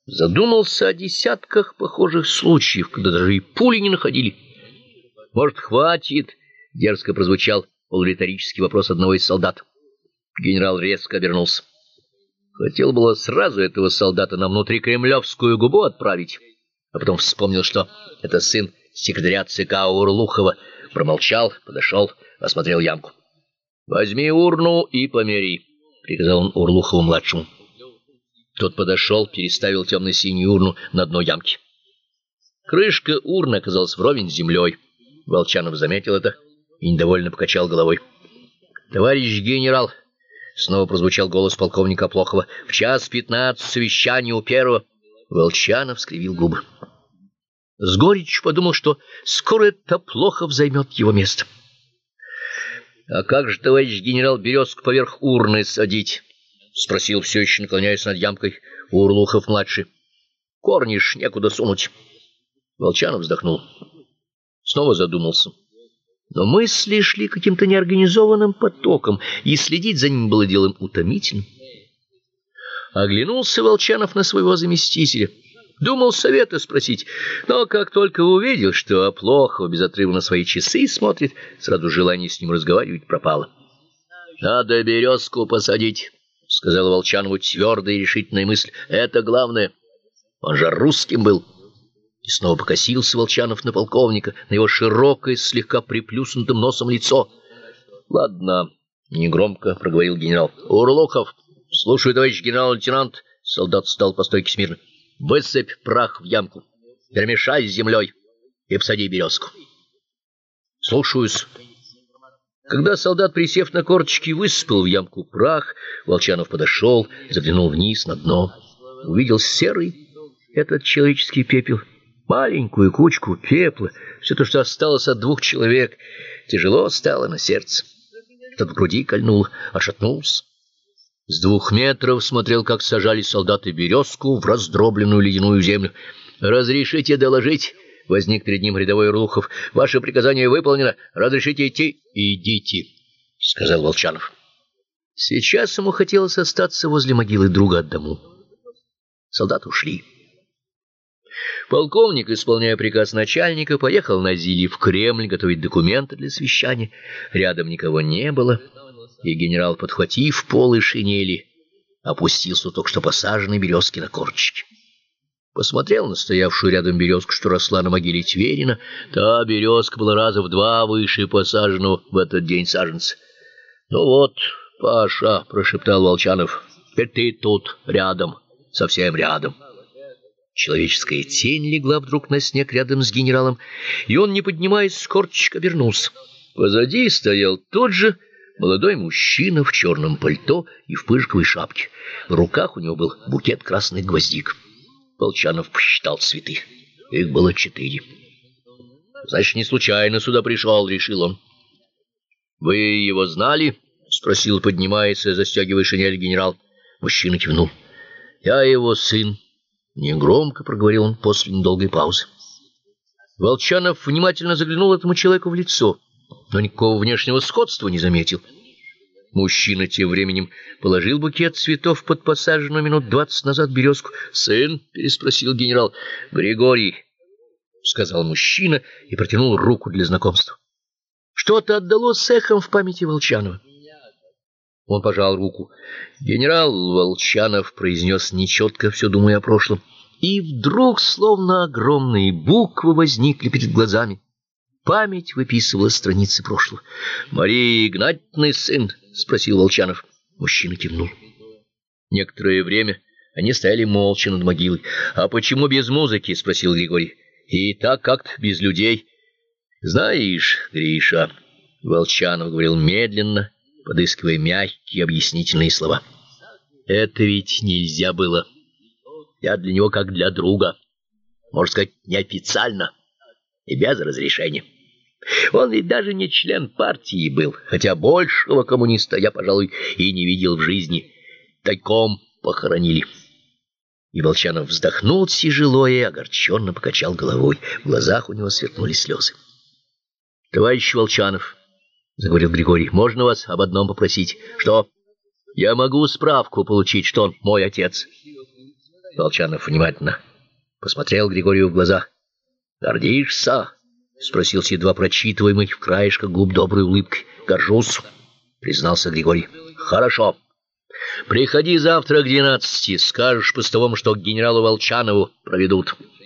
Задумался о десятках похожих случаев, когда даже и пули не находили. «Может, хватит?» — дерзко прозвучал полуриторический вопрос одного из солдат. Генерал резко обернулся. Хотел было сразу этого солдата на внутрикремлевскую губу отправить, а потом вспомнил, что это сын секретаря ЦК Урлухова. Промолчал, подошел, осмотрел ямку. «Возьми урну и помери», — приказал он Урлухову-младшему. Тот подошел, переставил темно-синюю урну на дно ямки. Крышка урны оказалась вровень с землей. Волчанов заметил это и недовольно покачал головой. «Товарищ генерал!» — снова прозвучал голос полковника Плохова. «В 1:15 совещание у первого». Волчанов скривил губы. С горечью подумал, что скоро это Плохов займет его место. «А как же, товарищ генерал, березку поверх урны садить?» — спросил, все еще наклоняясь над ямкой, Урлухов-младший. «Корни ж некуда сунуть». Волчанов вздохнул. Снова задумался. Но мысли шли каким-то неорганизованным потоком, и следить за ним было делом утомительным. Оглянулся Волчанов на своего заместителя. Думал совета спросить, но как только увидел, что Плохов безотрывно на свои часы смотрит, сразу желание с ним разговаривать пропало. «Надо березку посадить», — сказала Волчанову твердая и решительная мысль. «Это главное. Он же русским был». И снова покосился Волчанов на полковника, на его широкое, слегка приплюснутым носом лицо. «Ладно», — негромко проговорил генерал. «Урлухов, слушаю, товарищ генерал-лейтенант». Солдат встал по стойке смирно. «Высыпь прах в ямку, перемешай с землей и посади березку». «Слушаюсь». Когда солдат, присев на корточки, высыпал в ямку прах, Волчанов подошел, заглянул вниз на дно. Увидел серый этот человеческий пепел, маленькую кучку пепла, все то, что осталось от 2 человек. Тяжело стало на сердце. Что-то в груди кольнуло, отшатнулся. С 2 метров смотрел, как сажали солдаты березку в раздробленную ледяную землю. «Разрешите доложить?» — возник перед ним рядовой Урлухов. «Ваше приказание выполнено. Разрешите идти?» «Идите», — сказал Волчанов. Сейчас ему хотелось остаться возле могилы друга одному. Солдаты ушли. Полковник, исполняя приказ начальника, поехал на Зиле в Кремль готовить документы для совещания. Рядом никого не было, и генерал, подхватив полы шинели, опустился у только что посаженной березки на корточки. Посмотрел на стоявшую рядом березку, что росла на могиле Тверина. Та березка была раза в 2 выше посаженного в этот день саженца. «Ну вот, Паша», — прошептал Волчанов, — «теперь ты тут рядом, совсем рядом». Человеческая тень легла вдруг на снег рядом с генералом, и он, не поднимаясь с корточек, обернулся. Позади стоял тот же молодой мужчина в черном пальто и в пыжиковой шапке. В руках у него был букет красных гвоздик. Волчанов посчитал цветы. Их было 4. «Значит, не случайно сюда пришел», — решил он. «Вы его знали?» — спросил, поднимаясь и застегивая шинель генерал. Мужчина кивнул. «Я его сын», — негромко проговорил он после недолгой паузы. Волчанов внимательно заглянул этому человеку в лицо, но никакого внешнего сходства не заметил. Мужчина тем временем положил букет цветов под посаженную минут 20 назад березку. «Сын?» — переспросил генерал. «Григорий», — сказал мужчина и протянул руку для знакомства. Что-то отдалось эхом в памяти Волчанова. Он пожал руку. «Генерал Волчанов», — произнес нечетко, все думая о прошлом. И вдруг, словно огромные буквы, возникли перед глазами. Память выписывала страницы прошлого. «Мария Игнатьевна, сын?» — спросил Волчанов. Мужчина кивнул. Некоторое время они стояли молча над могилой. «А почему без музыки?» — спросил Григорий. «И так как-то без людей». «Знаешь, Гриша», — Волчанов говорил медленно, подыскивая мягкие объяснительные слова, — «это ведь нельзя было. Я для него как для друга, можно сказать, неофициально и без разрешения. Он ведь даже не член партии был, хотя большего коммуниста я, пожалуй, и не видел в жизни. Тайком похоронили». И Волчанов вздохнул тяжело и огорченно покачал головой. В глазах у него сверкнули слезы. «Товарищ Волчанов», — заговорил Григорий, — «можно вас об одном попросить?» «Что?» «Я могу справку получить, что он мой отец». Волчанов внимательно посмотрел Григорию в глаза. «Гордишься?» — спросил с едва прочитываемой в краешках губ доброй улыбкой. «Горжусь», — признался Григорий. «Хорошо. Приходи завтра к 12, скажешь постовому, что к генералу Волчанову проведут».